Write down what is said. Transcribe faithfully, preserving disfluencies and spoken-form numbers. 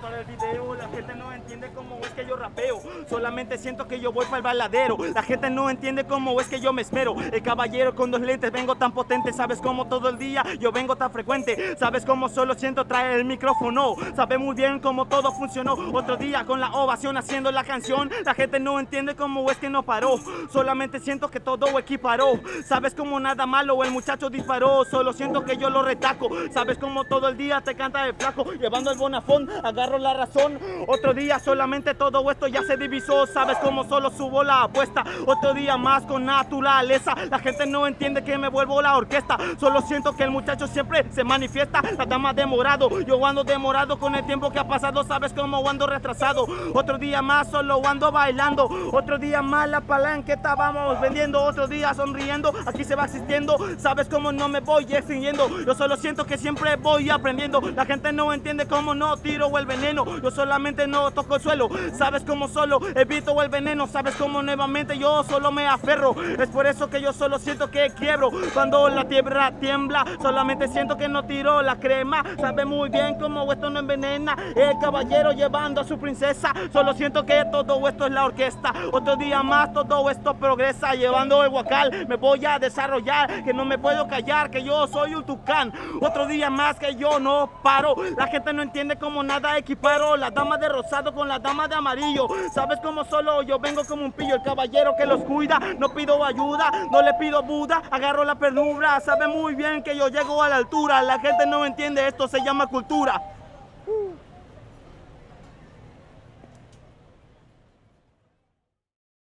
para el video. La gente no entiende cómo es que yo rapeo. Solamente siento que yo voy para el baladero. La gente no entiende cómo es que yo me esmero. El caballero con dos lentes, vengo tan potente. Sabes cómo todo el día yo vengo tan frecuente. Sabes cómo solo siento traer el micrófono. Sabes muy bien cómo todo funcionó. Otro día con la ovación haciendo la canción. La gente no entiende cómo es que no paró. Solamente siento que todo equiparó. Sabes cómo nada malo el muchacho disparó. Solo siento que yo lo retaco. Sabes cómo todo el día te canta el flaco. Llevando el bonafón, agarro la razón. Otro día solamente todo esto ya se divisó. Sabes cómo solo subo la apuesta. Otro día más con naturaleza. La gente no entiende que me vuelvo la orquesta. Solo siento que el muchacho siempre se manifiesta. La dama demorado, yo ando demorado con el tiempo que ha pasado. Sabes cómo ando retrasado. Otro día más solo ando bailando. Otro día más la palanqueta vamos vendiendo. Otro día sonriendo, aquí se va existiendo. Sabes cómo no me voy extinguiendo. Yo solo siento que siempre voy aprendiendo. La gente no entiende cómo no tiro el veneno. Yo solamente no toco el suelo. Sabes cómo solo evito el veneno. Sabes cómo nuevamente yo solo me aferro. Es por eso que yo solo siento que quiebro. Cuando la tierra tiembla, solamente siento que no tiro la crema. Sabes muy bien cómo esto no envenena. El caballero llevando a su princesa. Solo siento que todo esto es la orquesta. Otro día más todo esto progresa. Llevando el guacal me voy a desarrollar. Que no me puedo callar, que yo soy un tucán. Otro día más que yo no paro. La gente no entiende cómo nada equiparo. La dama de rosado con la dama de amarillo. Sabes cómo solo yo vengo como un pillo. El caballero que los cuida. No pido ayuda, no le pido Buda. Agarro la penumbra. Sabe muy bien que yo llego a la altura. La gente no entiende, esto se llama cultura.